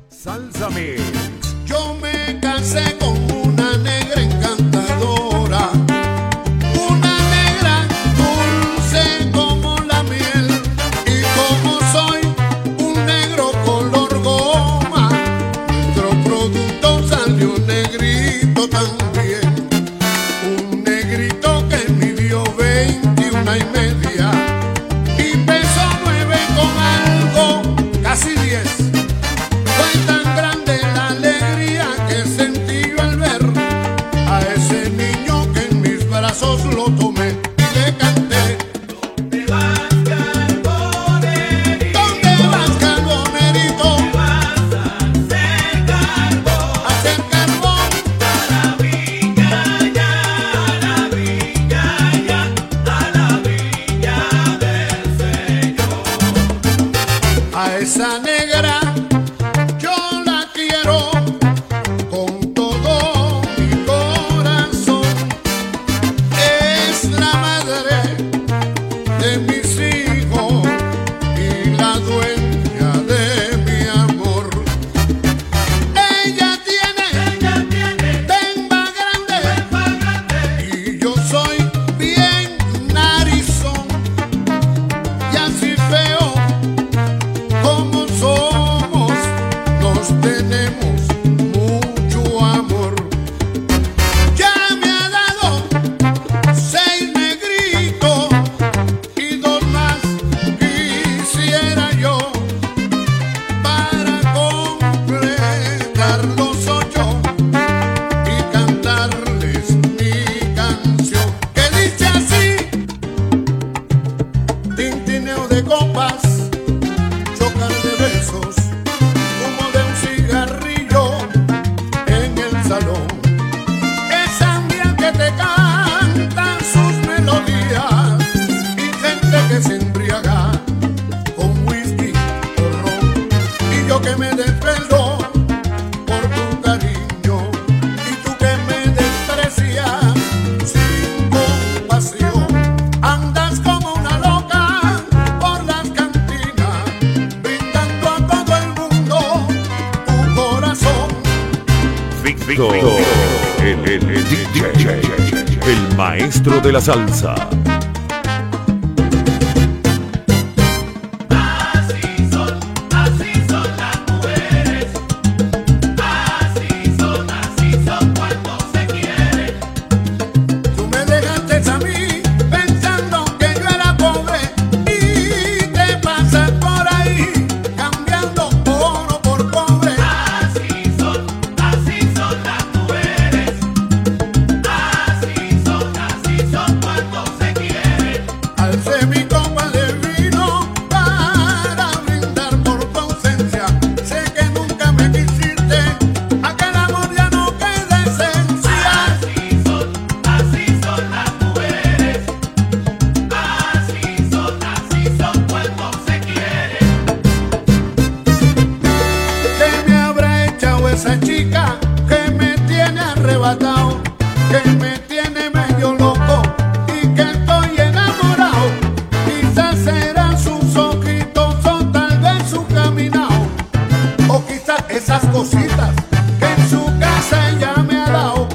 Salsa Mix. Yo me casé con una negra encantadora, una negra dulce como la miel, y como soy un negro color goma, nuestro producto salió negrito también, un negrito que midió 21 y media y pesó 9 con algo, casi 10. Fue tan grande la alegría que sentí yo al ver a ese niño que en mis brazos lo tomé y le canté. ¿Dónde vas, Carbonerito? ¿Dónde vas, Carbonerito? Vas a hacer carbón. A hacer carbón. A la viña ya, a la viña ya, a la viña del Señor. A esa negra yo la quiero con todo mi corazón. Es la madre de mis hijos y la dueña de mi amor. Ella tiene temba grande y yo soy bien narizón. Y así feo como somos, nos tenemos mucho amor. Ya me ha dado 6 negritos y 2 más quisiera yo para completar los 8 y cantarles mi canción que dice así: tintineo de copas, chocar de besos, humo de un cigarrillo en el salón. Es sangría que te cantan sus melodías y gente que se embriaga con whisky o ron. Y yo que me desvelo por tu cariño y tú que me desprecias sin compasión. Andas como una loca por las cantinas, brindando a todo el mundo tu corazón. Víctor, el DJ, el maestro de la salsa. Así son las mujeres. Así son cuando se quieren. Tú me dejaste a mí pensando que yo era pobre y te pasas por ahí cambiando oro por cobre. Así son las mujeres. Así son cuando se quieren. Alcé mi copa de vino para brindar por tu ausencia. Sé que nunca me quisiste, aquel amor ya no queda esencia. Así son las mujeres. Así son cuando se quieren. ¿Qué me habrá echado esa chica que me tiene arrebatado, que me tiene medio loco y que estoy enamorado? Quizás serán sus ojitos o tal vez su caminado, o quizás esas cositas que en su casa ella me ha dado.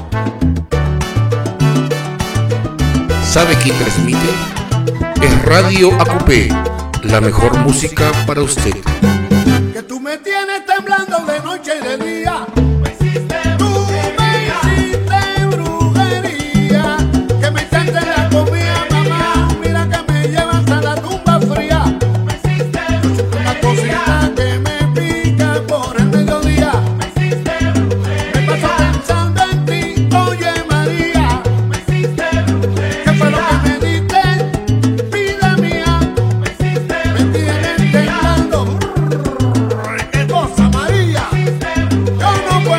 ¿Sabe quién transmite? Es Radio ACUPE, la mejor música para usted. Que tú me tienes temblando de noche y de día. Me hiciste Tú me hiciste brujería, que me echaste la comida, mamá. Mira que me llevas a la tumba fría. me hiciste Una cosita que me pica por el mediodía. me hiciste Me paso pensando en ti, oye María. me hiciste ¿Qué fue lo que me diste? Vida mía, me hiciste me tienes temblando. ¡Qué cosa, María! Yo no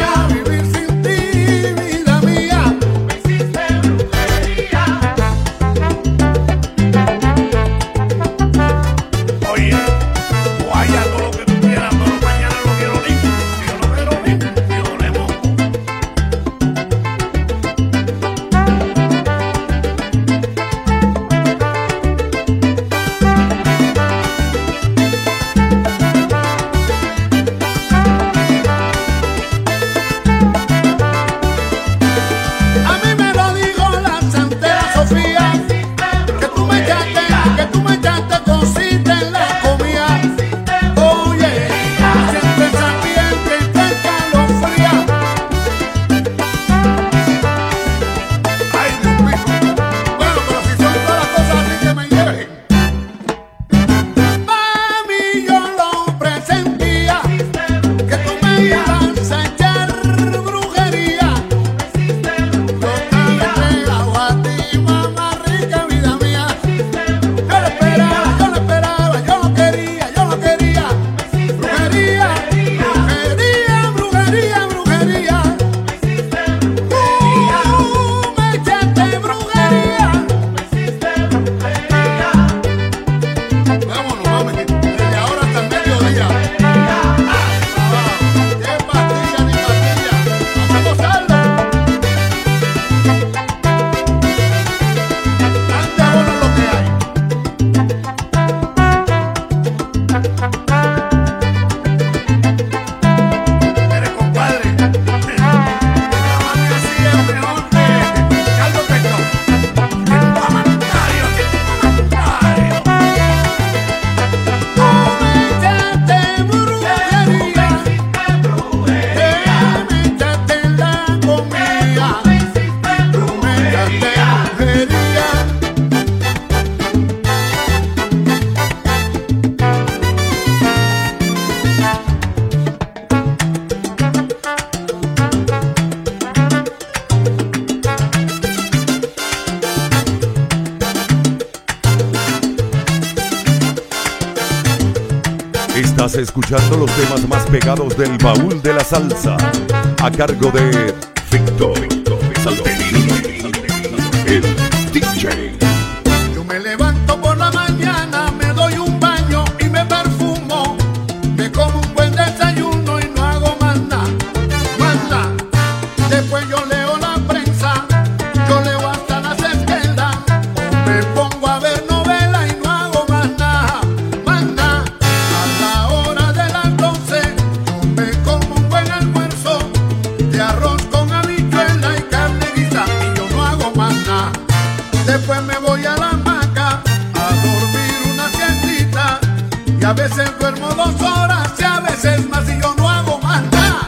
Estás escuchando los temas más pegados del baúl de la salsa, a cargo de Víctor Salterio, el DJ. Yo me levanto por la mañana, me doy un baño y me perfumo. Me como un buen desayuno y no hago más nada, más nada. Después yo leo la prensa, yo leo hasta las esquelas. O me pongo a ver novelas y no hago más nada, más nada. A la hora de las 12 yo me como un buen almuerzo de arroz con habichuela y carne guisada y yo no hago más nada. Después me voy a la hamaca a dormir una siestita y a veces duermo 2 horas y a veces más y yo no hago más nada.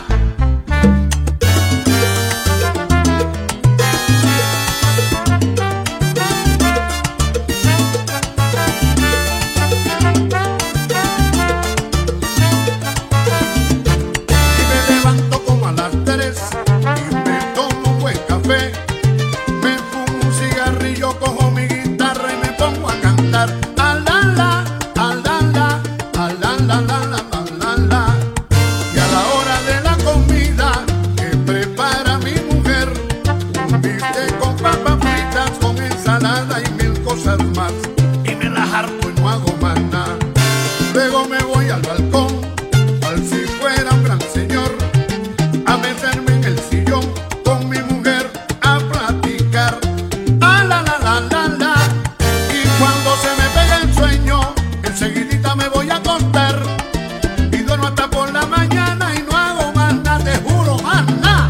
Y me levanto como a las 3 y me tomo un buen café. Me fumo un cigarrillo, cojo mi guitarra y me pongo a cantar. Alala, alala, alala, alala. Y a la hora de la comida que prepara mi mujer, un bistec con papas fritas, con ensalada y 1000 cosas más. Y me las harto y no hago más nada. Luego me voy al balcón, cual si fuera un gran señor, a meterme en el sillón con mi mujer a platicar. Ah, la, la, la, la, la. Y cuando se me pega el sueño, enseguidita me voy a acostar y duermo hasta por la mañana y no hago más nada, te juro, más nada.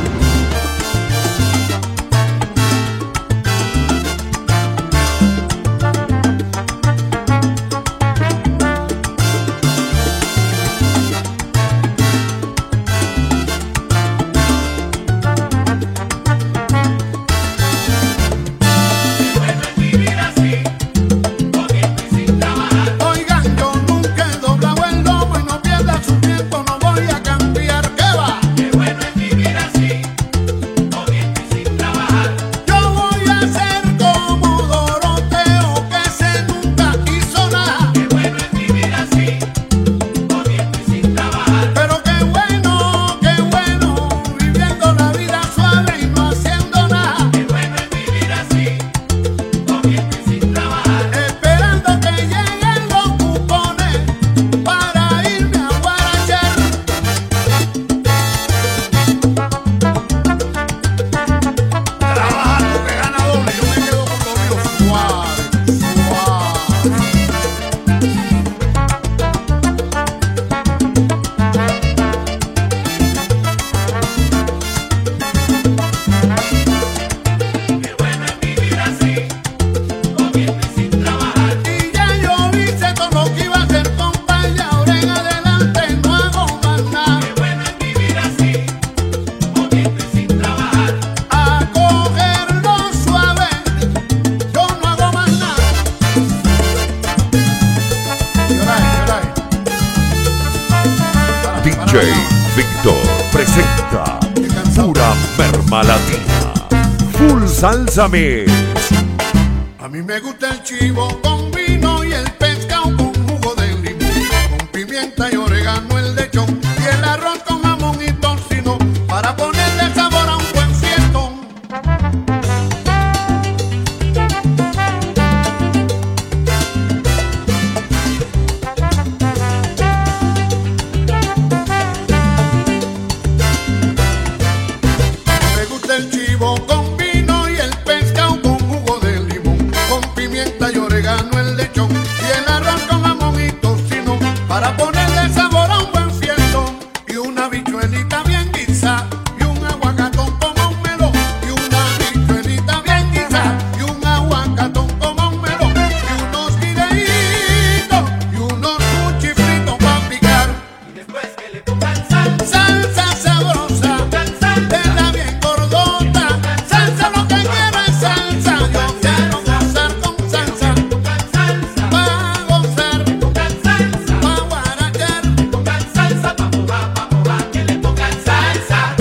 Bueno es vivir así, jodiendo y sin trabajar. Oigan, yo nunca he doblado el lomo y no pierda su tiempo, no voy a cambiar, ¿qué va? Qué bueno es vivir así, jodiendo y sin trabajar. Yo voy a ser como Doroteo, que se nunca hizo nada. Qué bueno es vivir así, jodiendo y sin trabajar. Pero qué bueno, viviendo la vida suave y no haciendo nada. Qué bueno es vivir así, jodiendo y sin trabajar. Esperando que lleguen los cupones para irme a guarachar. Trabajando que gana doble, yo me quedo con lo mío suave, suave. Qué bueno es vivir así, jodiendo y sin trabajar. Y ya yo hice todo lo que iba a hacer, compa, y ahora en adelante no hago más nada. Qué bueno es vivir así, jodiendo y sin trabajar. A cogerlo suave, yo no hago más nada. Lloray. DJ Víctor presenta Pura Merma Latina, Full Salsa Mix. A mí me gusta el chivo con vino y el pescado con jugo de limón, con pimienta y orégano el lechón y el arroz con jamón y tocino para ponerle sabor a un buen fiestón. Me gusta el chivo con vino y el pescado con jugo de limón, con pimienta y orégano el lechón y el arroz con jamón y tocino para ponerle sabor a un buen fiestón. Y una bichuelita bien guisa y un aguacatón como un melón, y una bichuelita bien guisa y un aguacatón como un melón, y unos guineitos y unos cuchifritos para picar. Y después que le pongan sal, Salsa sabrosa, de la bien gordota, salsa lo que quiero es salsa. Yo quiero gozar con salsa, pongan salsa, pa' gozar, pongan salsa, pa' guarachar. pongan salsa, pa' que le pongan salsa.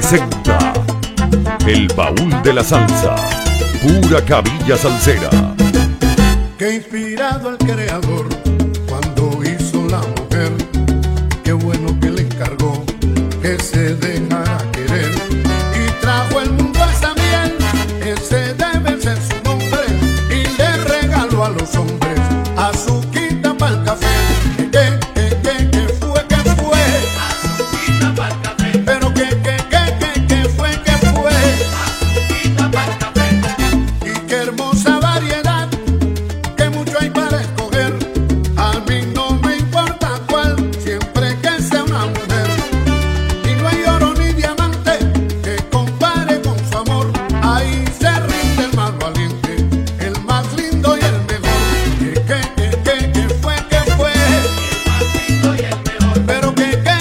presenta El Baúl de la Salsa, pura cabilla salsera. Que inspirado al creador cuando hizo la mujer, qué bueno que le encargó que se dejara querer y trajo al mundo a esa miel. Ese debe ser su nombre y le regaló a los hombres azuquita para el café. ¿Qué fue? Azuquita pa'l café, Pero ¿qué fue? azuquita pa'l café. Y qué hermosa variedad, que mucho hay para escoger. A mí no me importa cuál, siempre que sea una mujer. Y no hay oro ni diamante que compare con su amor. Ahí se rinde el más valiente, el más lindo y el mejor. ¿Qué fue? El más lindo y el mejor, Pero ¿qué fue?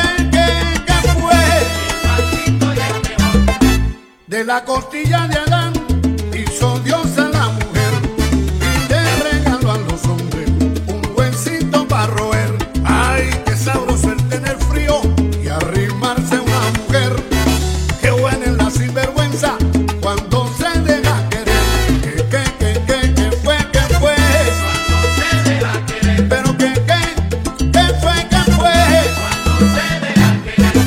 el más lindo y el mejor. De la costilla de Adán hizo Dios a la mujer y le regaló a los hombres un huesito para roer. Ay, qué sabroso el tener frío y arrimarse a una mujer. Qué buena es la sinvergüenza cuando se deja querer. ¿Qué fue? Cuando se deja querer, Pero ¿qué fue? cuando se deja querer.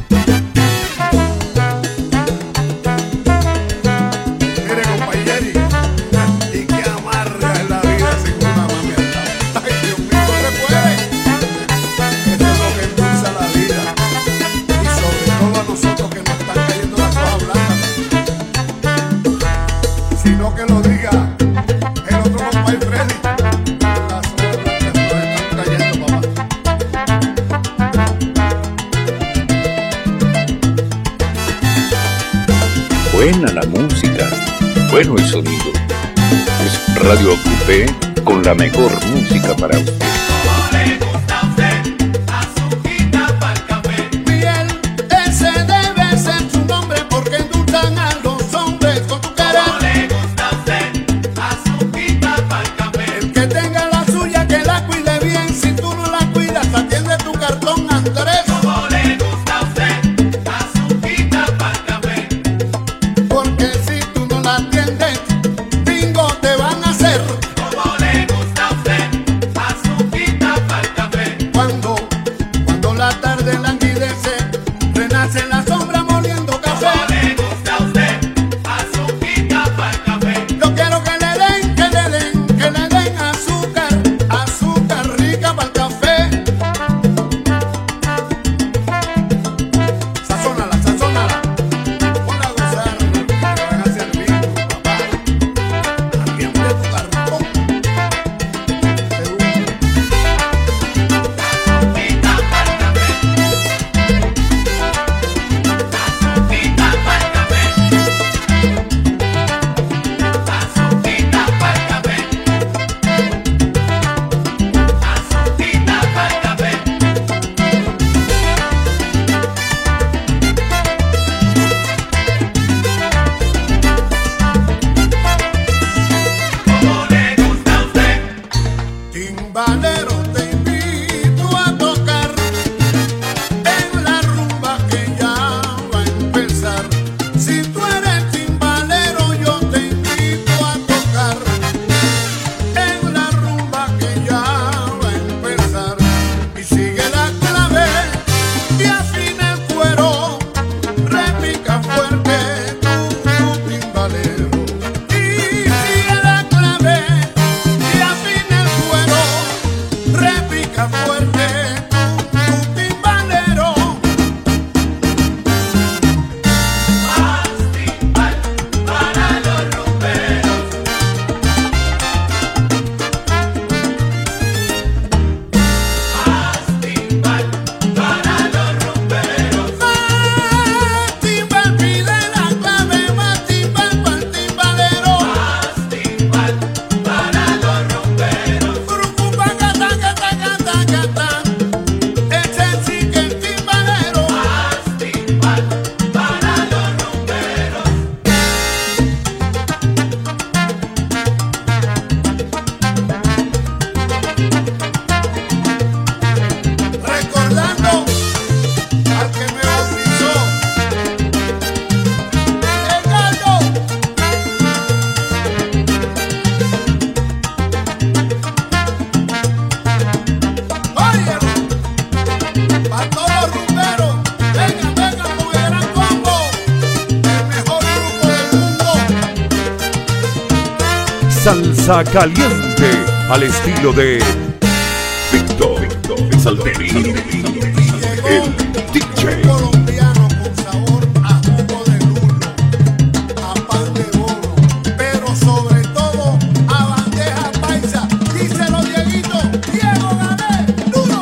Mire, compañeri, y qué amarga es la vida sin una mami al lado. Ay, Dios mío, no se puede. Esto es lo que impulsa la vida. Y sobre todo a nosotros que nos están cayendo las hojas blancas. Sino que lo diga el otro compadre Freddy. Las hojas blancas nos están cayendo, papá. Buena la música, bueno el sonido. Es Radio Coupé con la mejor música para usted. ¿Cómo le gusta a usted? Azuquita pa'l café, Miel, ese debe ser su nombre porque endulzan a los hombres con tu ¿cómo querer. le gusta a usted? Azuquita pa'l café, El que tenga la suya que la cuide bien, si tú no la cuidas atiende tu cartón, Andrés. ¿cómo le gusta a usted? Azuquita pa'l café, Porque si tú no la atiendes, bingo te van a hacer. ¿cómo le gusta a usted? Azuquita pa'l café, Cuando la tarde languidece, renace en la sombra moliendo café. ¿cómo le gusta a usted? Azuquita pa'l café, Yo quiero que le den azúcar rica para el café. Sazónala, ponla a gozar, que te van a servir, papá. Atiende tu cartón. azuquita pa'l café, azuquita pa'l café, azuquita pa'l café, azuquita pa'l café. ¿Cómo le gusta a usted? Timbalero, te invito a tocar en la rumba que ya va a empezar. Si tú eres timbalero, yo te invito a tocar en la rumba que ya va a empezar. Y sigue la clave y afina el cuero, repica fuerte tu timbalero. Y sigue la clave y afina el cuero, salsa caliente al estilo de Víctor Salterín, el DJ. Colombiano con sabor a jugo de lulo, a pan de bono, pero sobre todo a bandeja paisa. Díselo, Dieguito, Diego Gané, duro.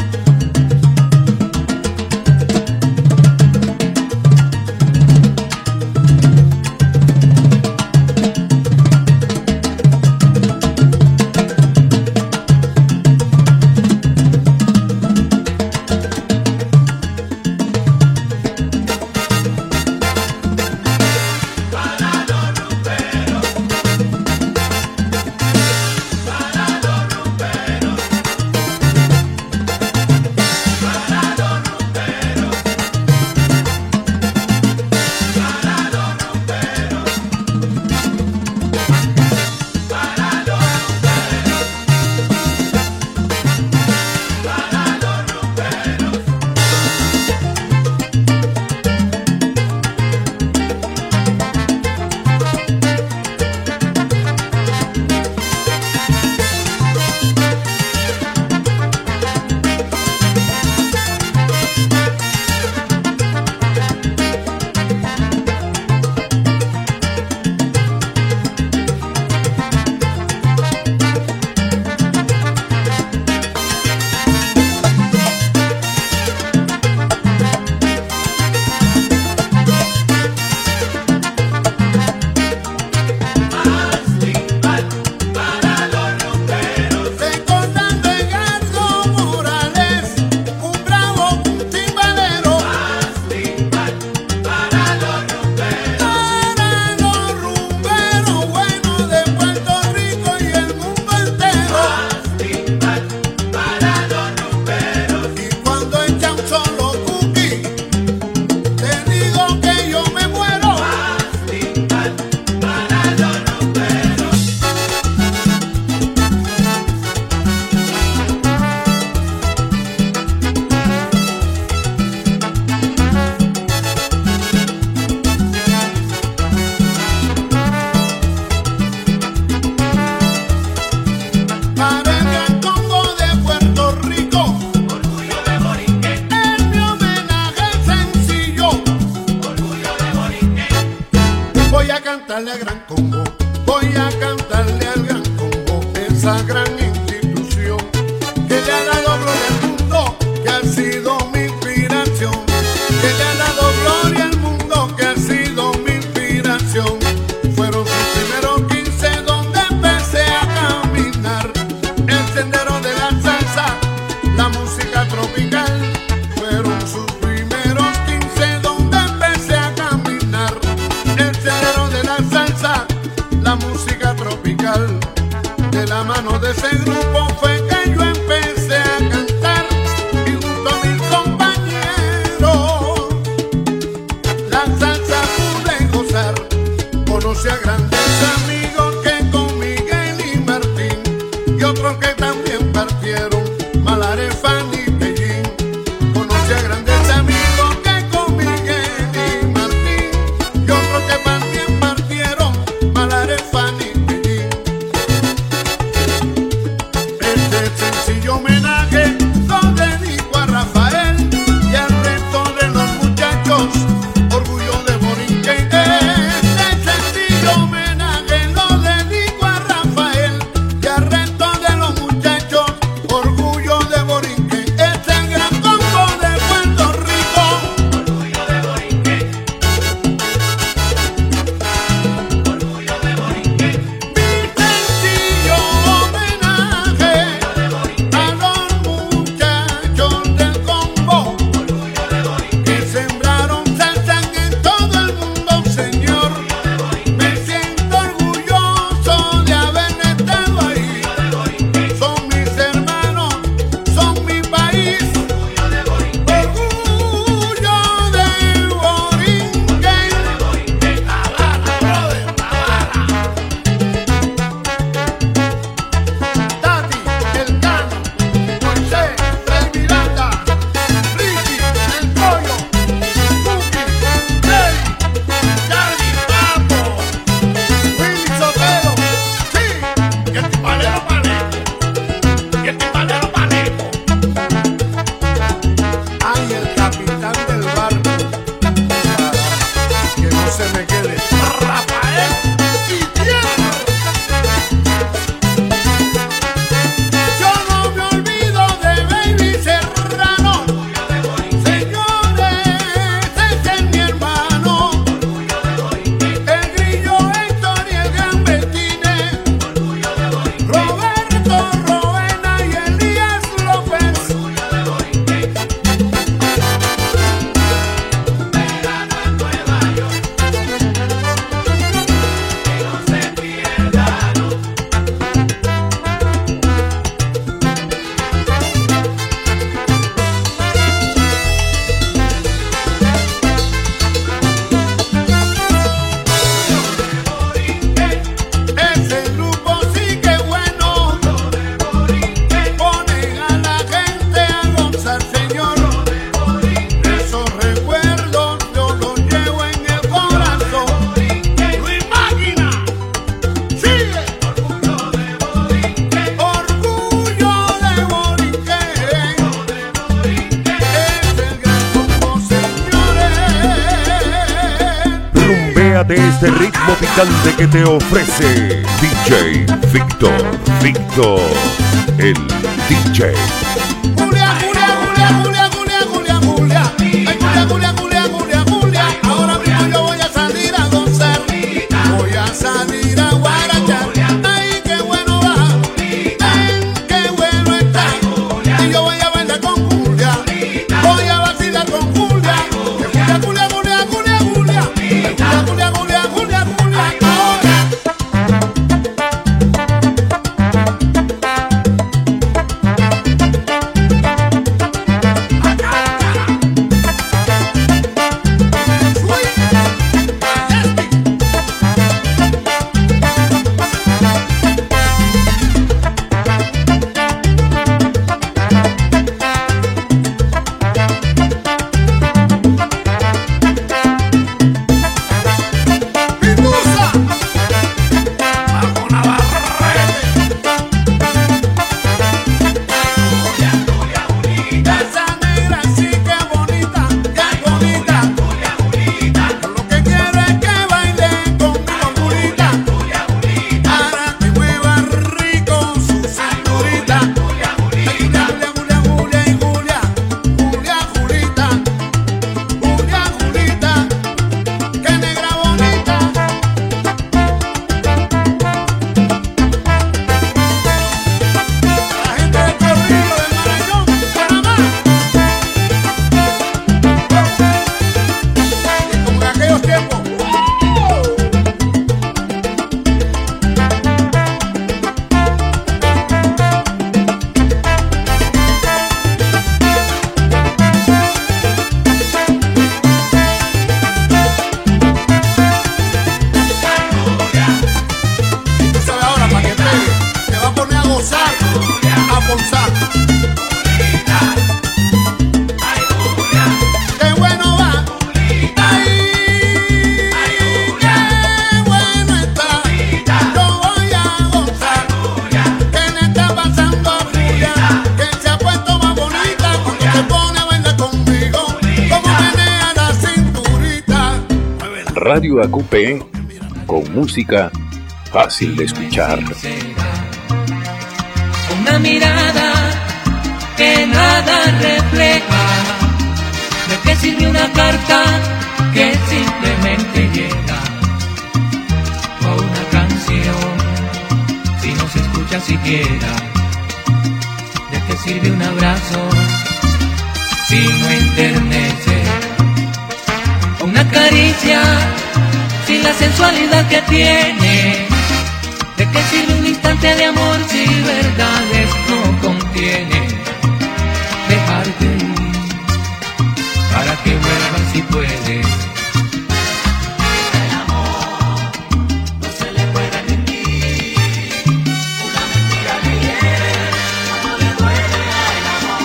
Cantarle al Gran Combo, voy a cantarle al Gran Combo, esa gran institución que le ha dado gloria al mundo, que ha sido mi inspiración, que le ha dado gloria al mundo, que ha sido mi inspiración. Fueron sus primeros 15 donde empecé a caminar, el sendero de la salsa, la música tropical. Fueron sus primeros 15 donde empecé a caminar, el sendero de la salsa, la música tropical. De la mano de ese grupo fue que yo empecé a cantar y junto a mis compañeros la salsa pude gozar. Conocí a grandes amigos que con Miguel y Martín y otros que también sintonía de este ritmo picante que te ofrece DJ Víctor, el DJ. Julia, Julia, Julia, Julia, Julia, Julia, Julia. Ay, Julia, Julia, Julia, Julia, Julia. Ahora mismo yo voy a salir a gozar. Voy a salir a guarachar. Ay, qué bueno va. Ay, qué bueno está. Y yo voy a bailar con Julia. Voy a vacilar con Julia. Julia, Julia, Julia, Julia, Julia. Julia, Julia, Julia, Julia, Julia. Ahora. Radio AQP, con música fácil de escuchar. Una mirada que nada refleja. ¿De qué sirve una carta que simplemente llega? O una canción si no se escucha siquiera. ¿De qué sirve un abrazo si no enternece? O una caricia sin la sensualidad que tiene. ¿De qué sirve un instante de amor si verdades no contiene? Dejarte ir para que vuelvas si puedes. El amor no se le puede mentir. Una mentira le hiere, no le duele al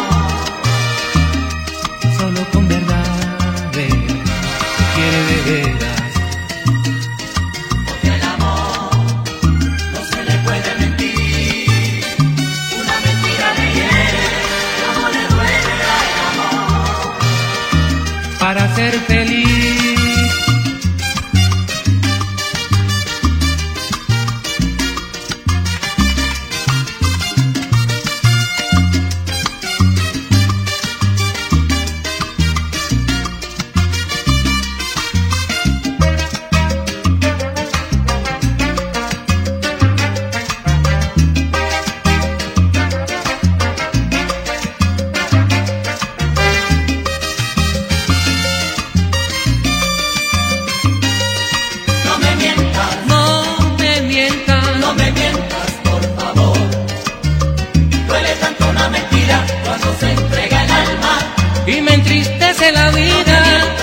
amor. Solo con verdades quiere de veras. Para ser feliz. Y me entristece la vida.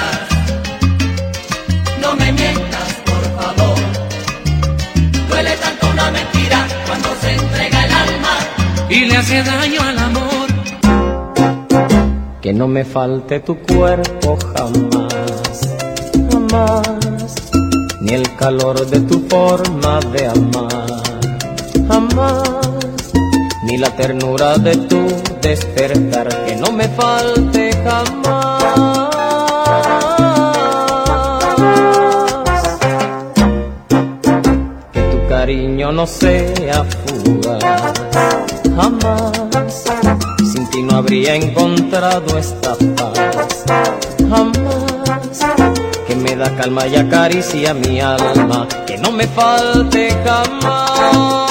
No me mientas, por favor. Duele tanto una mentira cuando se entrega el alma y le hace daño al amor. Que no me falte tu cuerpo jamás, jamás, ni el calor de tu forma de amar, jamás, ni la ternura de tu despertar, que no me falte jamás. cariño no sea fugaz. Jamás sin ti no habría encontrado esta paz. Jamás que me da calma y acaricia mi alma, que no me falte jamás.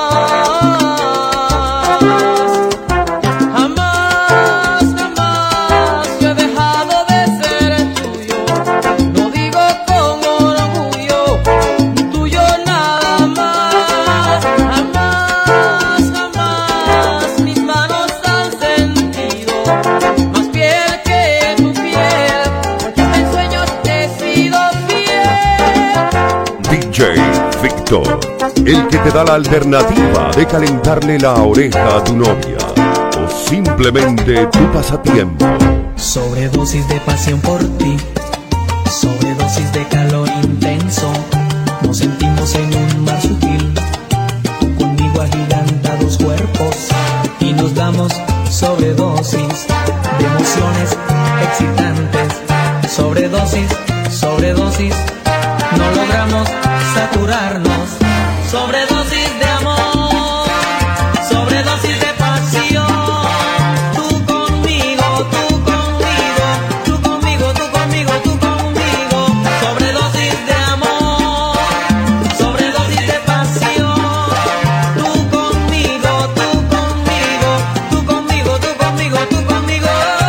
Víctor, el que te da la alternativa de calentarle la oreja a tu novia o simplemente tu pasatiempo. Sobredosis de pasión por ti, sobredosis de calor intenso, nos sentimos en un mar sutil, tú conmigo agigantados cuerpos, y nos damos sobredosis de emociones excitantes. Sobredosis, sobredosis, no logramos saturarnos. Sobredosis de amor, sobredosis de pasión. Tú conmigo, tú conmigo, tú conmigo, tú conmigo, tú conmigo. Sobredosis de amor, sobredosis de pasión. Tú conmigo, tú conmigo, tú conmigo, tú conmigo, tú conmigo.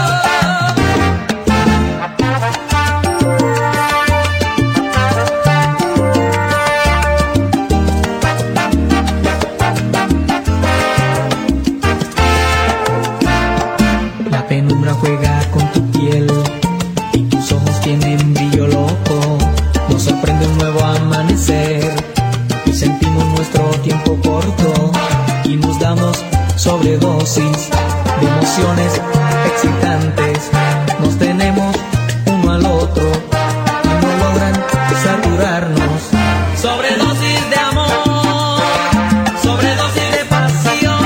Juega con tu piel y tus ojos tienen brillo loco. Nos sorprende un nuevo amanecer y sentimos nuestro tiempo corto y nos damos sobredosis de emociones excitantes. Nos tenemos uno al otro y no logran saturarnos. Sobredosis de amor, sobredosis de pasión.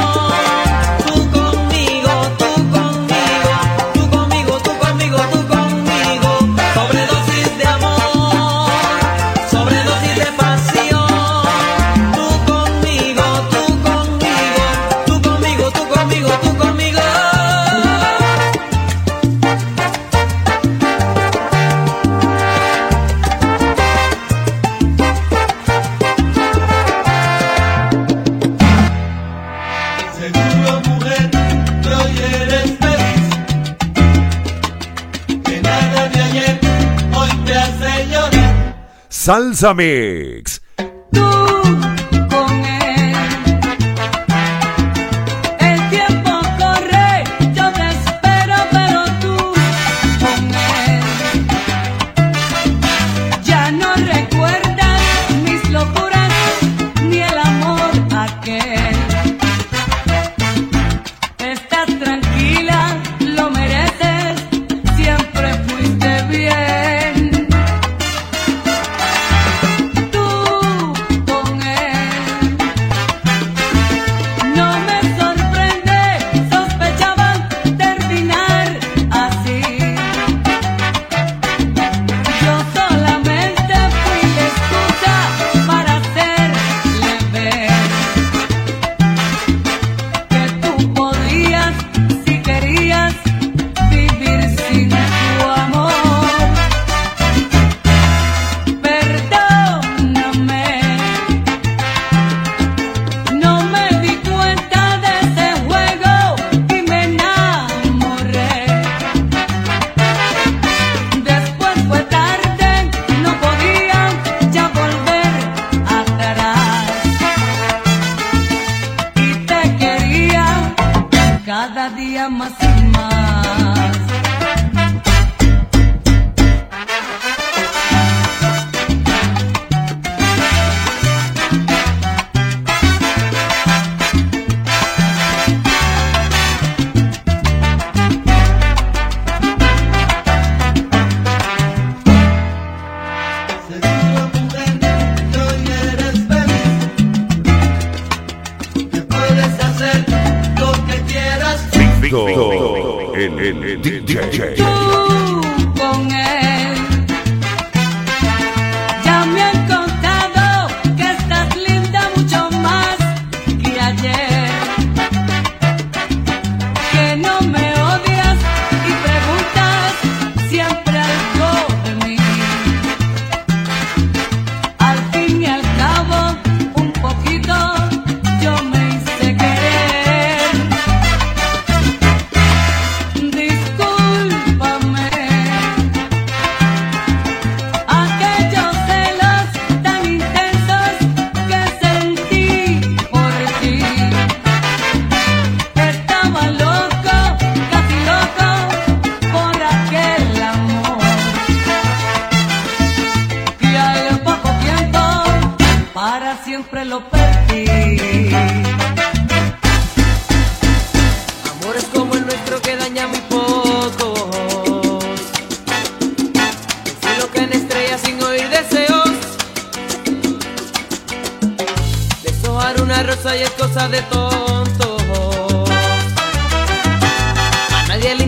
Salsa Mix. cada día más y más. El DJ. Tú con él ya me han contado que estás linda muchacha.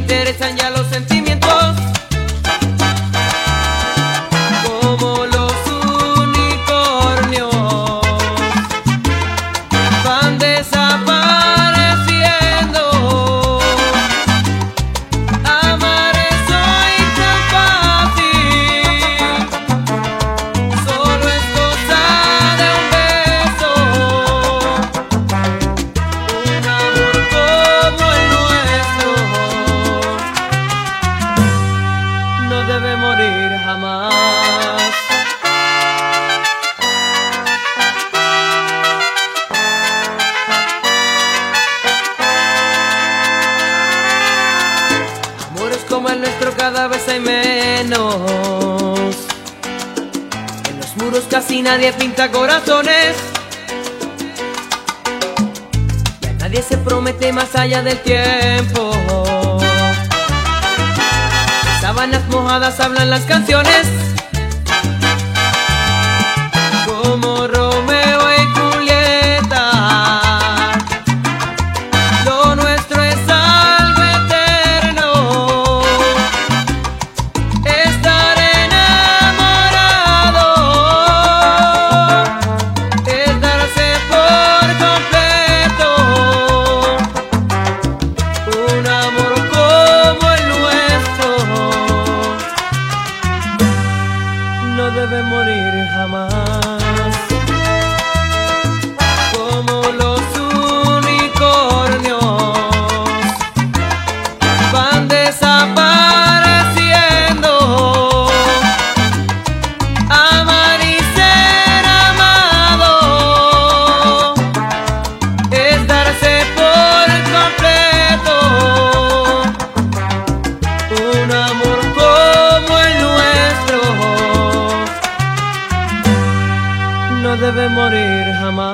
interesan ya los sentimientos, como los unicornios van desapareciendo. Amar es hoy tan fácil, solo es cosa de un beso. Un amor como el nuestro no debe morir jamás. Amores como el nuestro cada vez hay menos. En los muros casi nadie pinta corazones. Y a nadie se promete más allá del tiempo. De sábanas mojadas hablan las canciones, como Romeo y Julieta. Lo nuestro es algo eterno, estar enamorado es darse por completo. Un amor como el nuestro no debe morir jamás. Como los unicornios van desapareciendo. Amar y ser amado es darse por completo. Un amor como el nuestro no debe morir jamás.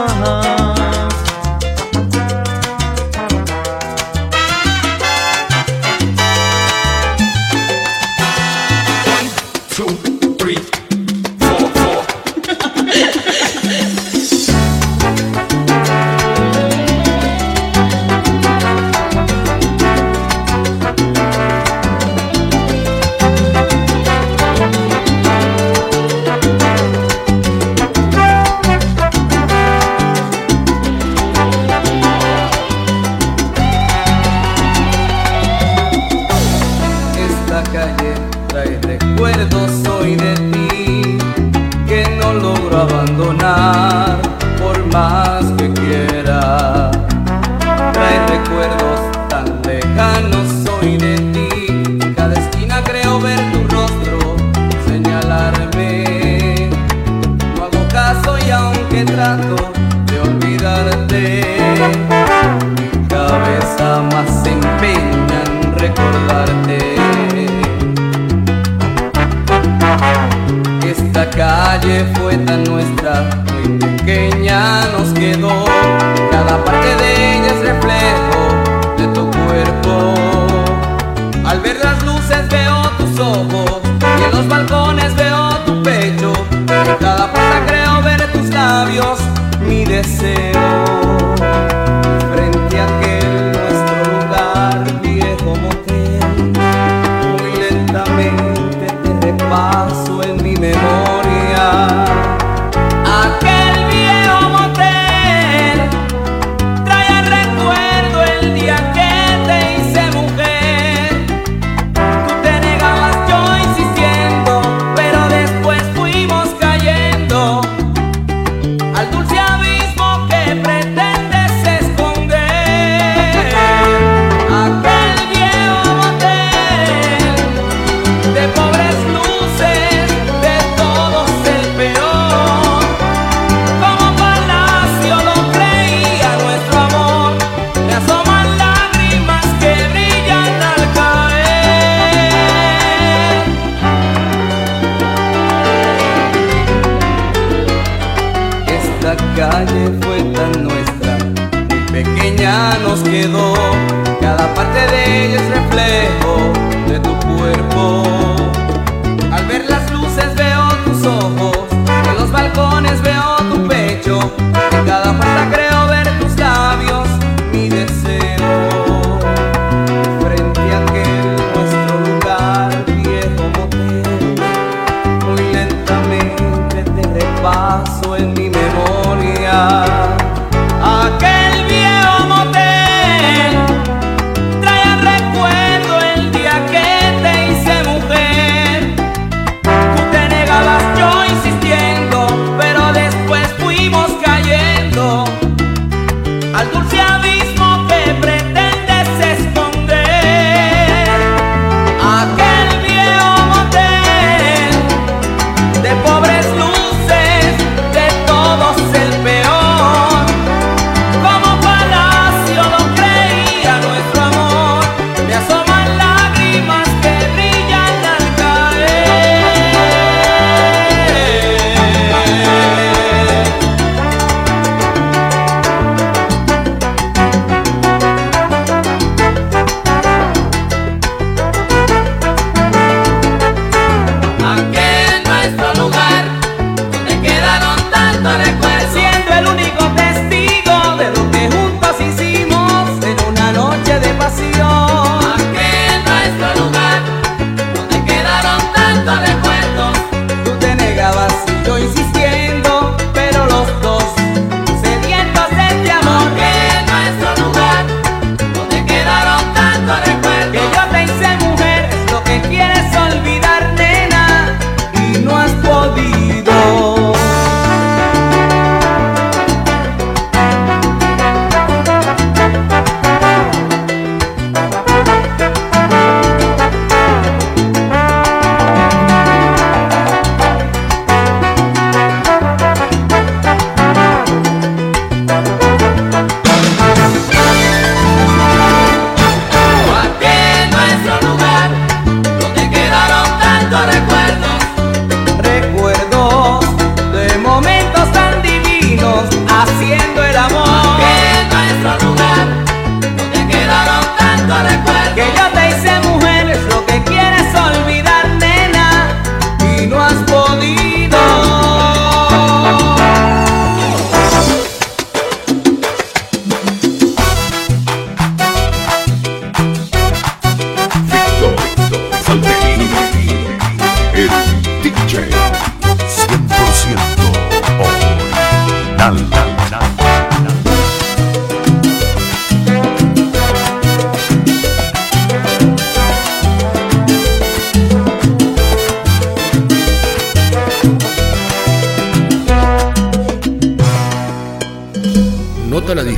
Esta calle trae recuerdos hoy de ti que no logro abandonar por más que quiera. Trae recuerdos tan lejanos hoy de ti. En cada esquina creo ver tu rostro señalarme. No hago caso y aunque trato de olvidarte, mi cabeza más se empeña en recordarte. Esta calle fue tan nuestra, muy pequeña nos quedó. Cada parte de ella es reflejo de tu cuerpo. Al ver las luces veo tus ojos y en los balcones veo tu pecho. En cada puerta creo ver tus labios, mi deseo. Frente a aquel nuestro lugar, viejo motel, muy lentamente te repaso en mi memoria. Aquel viejo motel trae al recuerdo el día que te hice mujer. Tú te negabas, yo insistiendo, pero después fuimos cayendo al dulce abismo que pretendes esconder. Aquel viejo motel de pobres luces, de todos el peor. Como palacio lo creía nuestro amor, me asoman lágrimas que brillan al caer. Esta calle fue tan nuestra, muy pequeña nos quedó. Cada parte de ella es reflejo de tu cuerpo. Al ver las luces veo tus ojos, en los balcones veo tu pecho. En cada puerta creo ver tus labios, mi deseo. Frente a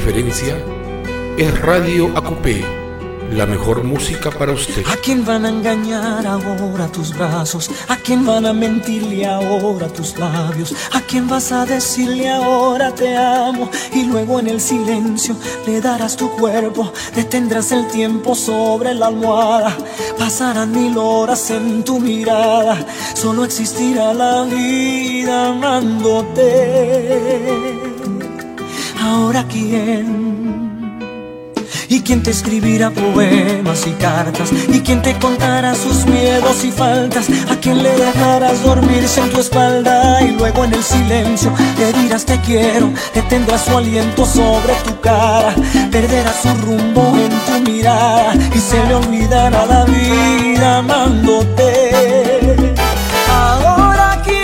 preferencia es Radio ACUPE, la mejor música para usted. ¿A quién van a engañar ahora tus brazos? ¿A quién van a mentirle ahora tus labios? ¿A quién vas a decirle ahora te amo? Y luego en el silencio le darás tu cuerpo, detendrás el tiempo sobre la almohada. Pasarán 1000 horas en tu mirada, solo existirá la vida amándote. Ahora quién. ¿Y quién te escribirá poemas y cartas? ¿Y quién te contará sus miedos y faltas? ¿A quién le dejarás dormirse en tu espalda? Y luego en el silencio le dirás te quiero, detendrás su aliento sobre tu cara, perderás su rumbo en tu mirada y se le olvidará la vida amándote. Ahora quién.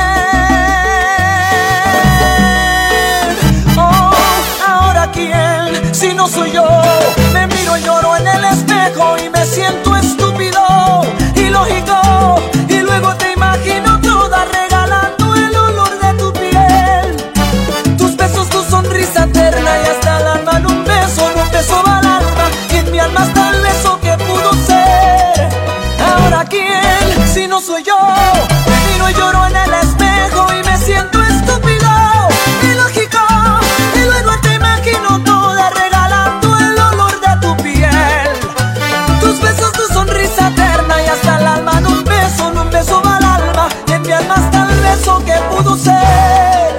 Oh, ahora quién. Si no soy yo, me miro y lloro en el espejo y me siento estúpido, ilógico. Y luego te imagino toda regalando el olor de tu piel, tus besos, tu sonrisa eterna y hasta el alma en un beso va al alma. Y en mi alma está el beso que pudo ser. Ahora quién, si no soy yo, me miro y lloro en el espejo y me siento estúpido, ilógico. Y luego te imagino toda regalando el olor de tu piel, tus besos, tu sonrisa eterna y hasta el alma en un beso va al alma. Y en mi alma está el beso que pudo ser.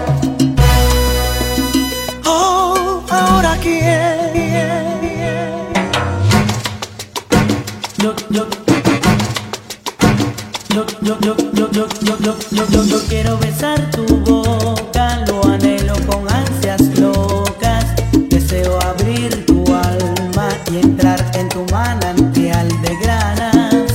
Oh, ahora quién. Yo quiero besar tu boca, lo anhelo con ansias locas. Deseo abrir tu alma y entrar en tu manantial de granas.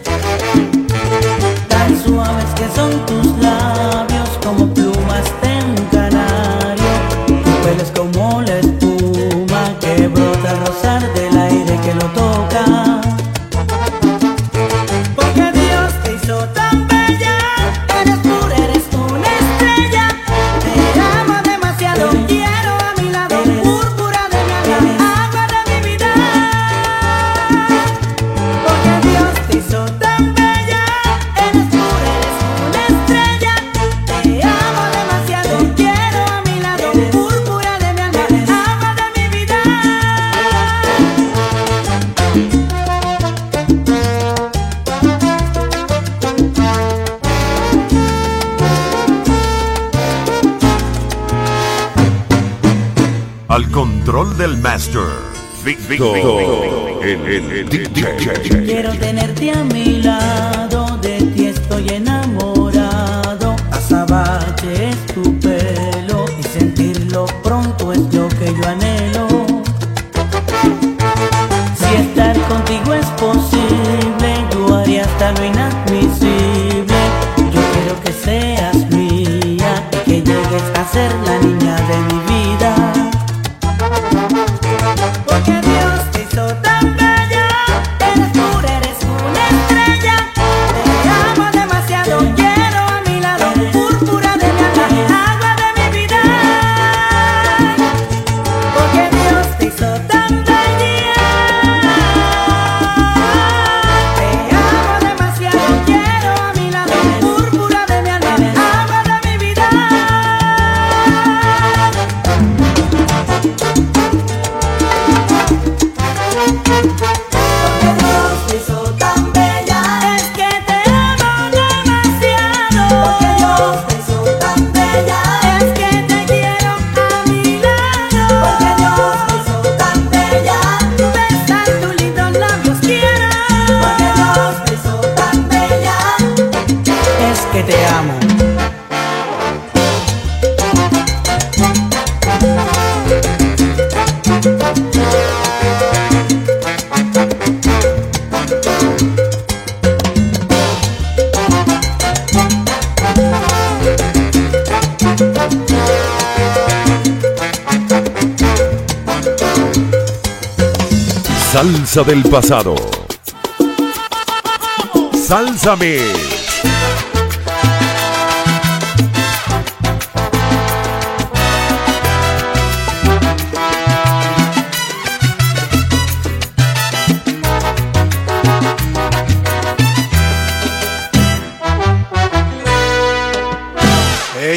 Tan suaves que son tus labios, como plumas de un canario. Tu pelo es como la espuma que brota al rozar del aire que lo toca. Porque Dios te hizo tan bella, eres pura, eres una estrella. Te amo demasiado, quiero a mi lado, púrpura de mi alma, agua de mi vida. Porque Dios te hizo tan bella, eres pura, eres una estrella. Te amo demasiado, quiero a mi lado, púrpura de mi alma, agua de mi vida. Al control del master, Victor, el DJ. Quiero tenerte a mi lado, de ti estoy enamorado. Azabache es tu pelo y sentirlo pronto es lo que yo anhelo. Si estar contigo es posible, yo haría hasta lo inadmisible. Yo quiero que seas mía y que llegues a ser la niña de mi vida. Porque Dios te hizo tan bella, eres pura, eres una estrella. Te amo demasiado, quiero a mi lado, púrpura de mi alma, agua de mi vida. Porque Dios te hizo tan bella, te amo demasiado, quiero a mi lado, púrpura de mi alma, agua de mi vida. Porque Dios te hizo tan bella, es que te amo demasiado. Porque Dios te hizo tan bella, es que te quiero a mi lado. Porque Dios te hizo tan bella, besar tus lindos labios quiero. Porque Dios te hizo tan bella, es que te amo. Salsa del pasado. Salsa Mix.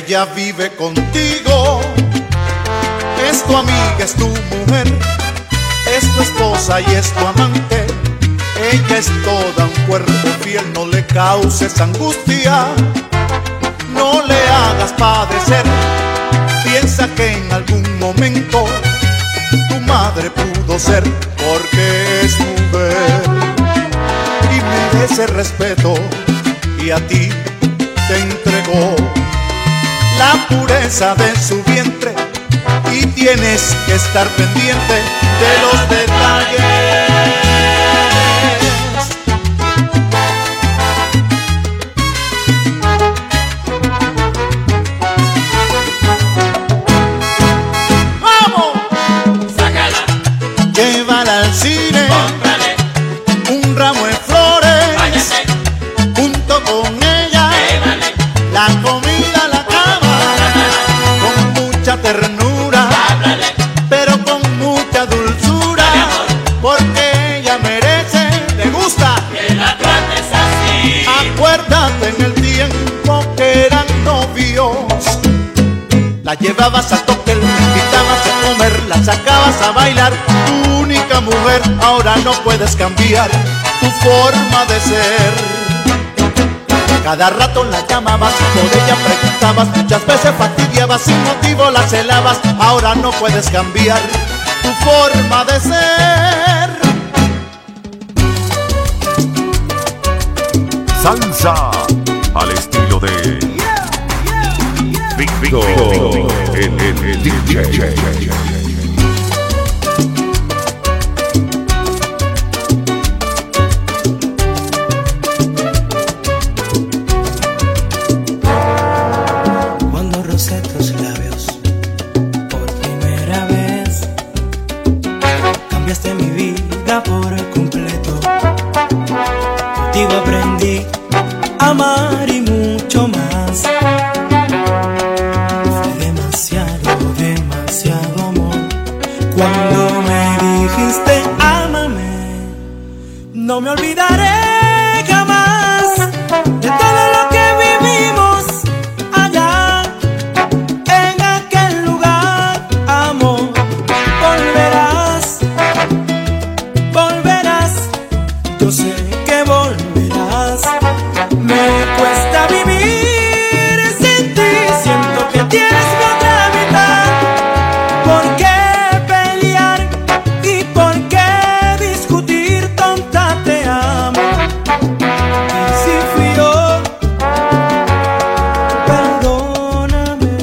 Ella vive contigo, es tu amiga, es tu mujer, es tu esposa y es tu amante. Ella es toda un cuerpo fiel, no le causes angustia, no le hagas padecer. Piensa que en algún momento tu madre pudo ser, porque es mujer y merece respeto, y a ti te entregó la pureza de su vientre, y tienes que estar pendiente de los detalles. Llévala al cine, cómprale un ramo de flores, váyase junto con ella, llévale la comida a la cama, con mucha ternura, háblale, pero con mucha dulzura, porque ella merece, le gusta que la trates así. Acuérdate en el tiempo que eran novios, la llevabas a toque, la invitabas a comer, la sacabas a bailar. Tu única mujer, ahora no puedes cambiar tu forma de ser. Cada rato la llamabas y por ella preguntabas, muchas veces fastidiabas, sin motivo la celabas. Ahora no puedes cambiar tu forma de ser. Salsa al estilo de Víctor, el DJ. Cuando rocé tus labios por primera vez, cambiaste mi vida por completo. Contigo aprendí a amar y mucho más. Demasiado amor. Cuando me dijiste ámame, no me olvidaré jamás de todo lo que vivimos allá en aquel lugar. Amor, volverás, yo sé que volverás. Me cuesta vivir sin ti, siento que tienes mi otra mitad. ¿Por qué pelear y por qué discutir? Tonta, te amo. Y si fui yo, perdóname.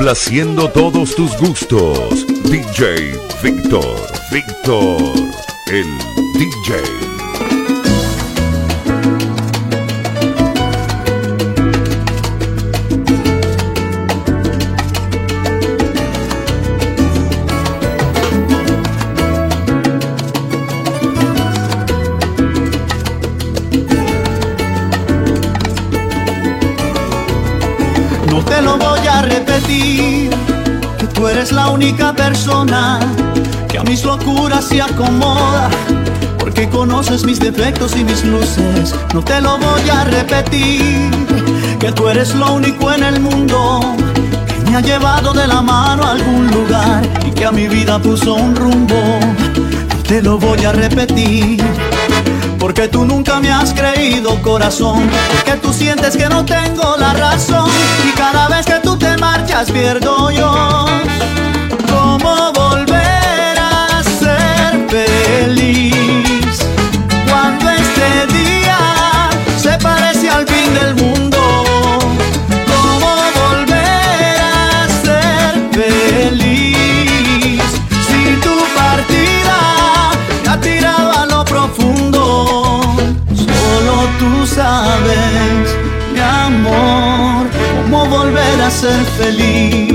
Complaciendo todos tus gustos. DJ Víctor. Víctor, el DJ. No te lo voy a repetir, que tú eres la única persona que a mis locuras se acomoda, porque conoces mis defectos y mis luces. No te lo voy a repetir, que tú eres lo único en el mundo que me ha llevado de la mano a algún lugar y que a mi vida puso un rumbo. No te lo voy a repetir, porque tú nunca me has creído, corazón, porque tú sientes que no tengo la razón y cada vez que tú te marchas pierdo yo. ¿Cómo volver a ser feliz cuando este día se parece al fin del mundo? ¿Cómo volver a ser feliz si tu partida me ha tirado a lo profundo? Solo tú sabes, mi amor, cómo volver a ser feliz.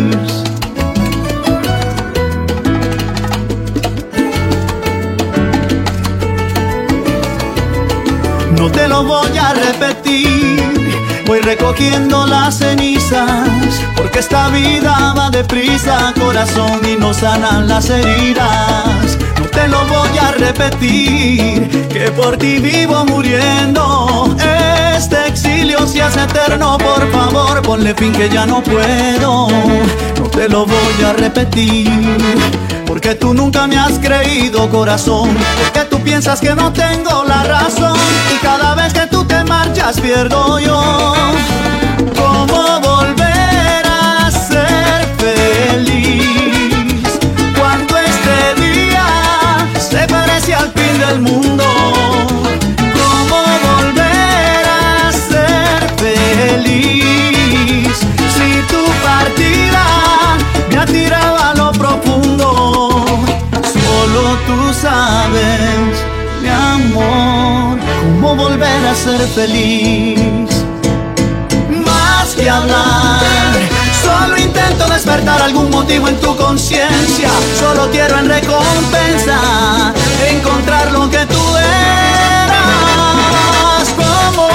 No te lo voy a repetir, voy recogiendo las cenizas, porque esta vida va deprisa, corazón, y no sanan las heridas. No te lo voy a repetir, que por ti vivo muriendo. Este exilio se hace eterno, por favor, ponle fin que ya no puedo. No te lo voy a repetir, porque tú nunca me has creído, corazón, porque tú piensas que no tengo la razón y cada vez que tú te marchas pierdo yo. ¿Cómo volver a ser feliz cuando este día se parece al fin del mundo? ¿Cómo volver a ser feliz si tu partida me ha tirado a lo profundo? Solo tú sabes, mi amor, cómo volver a ser feliz. Más que hablar, solo intento despertar algún motivo en tu conciencia. Solo quiero en recompensa encontrar lo que tú eras. Como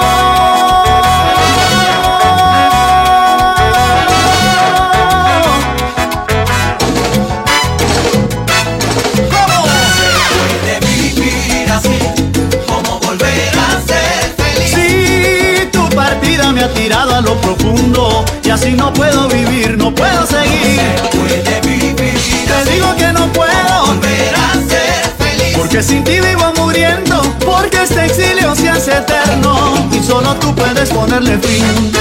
me ha tirado a lo profundo y así no puedo vivir, no puedo seguir. Te digo que no puedo volver a ser feliz, porque sin ti vivo muriendo, porque este exilio se hace eterno y solo tú puedes ponerle fin.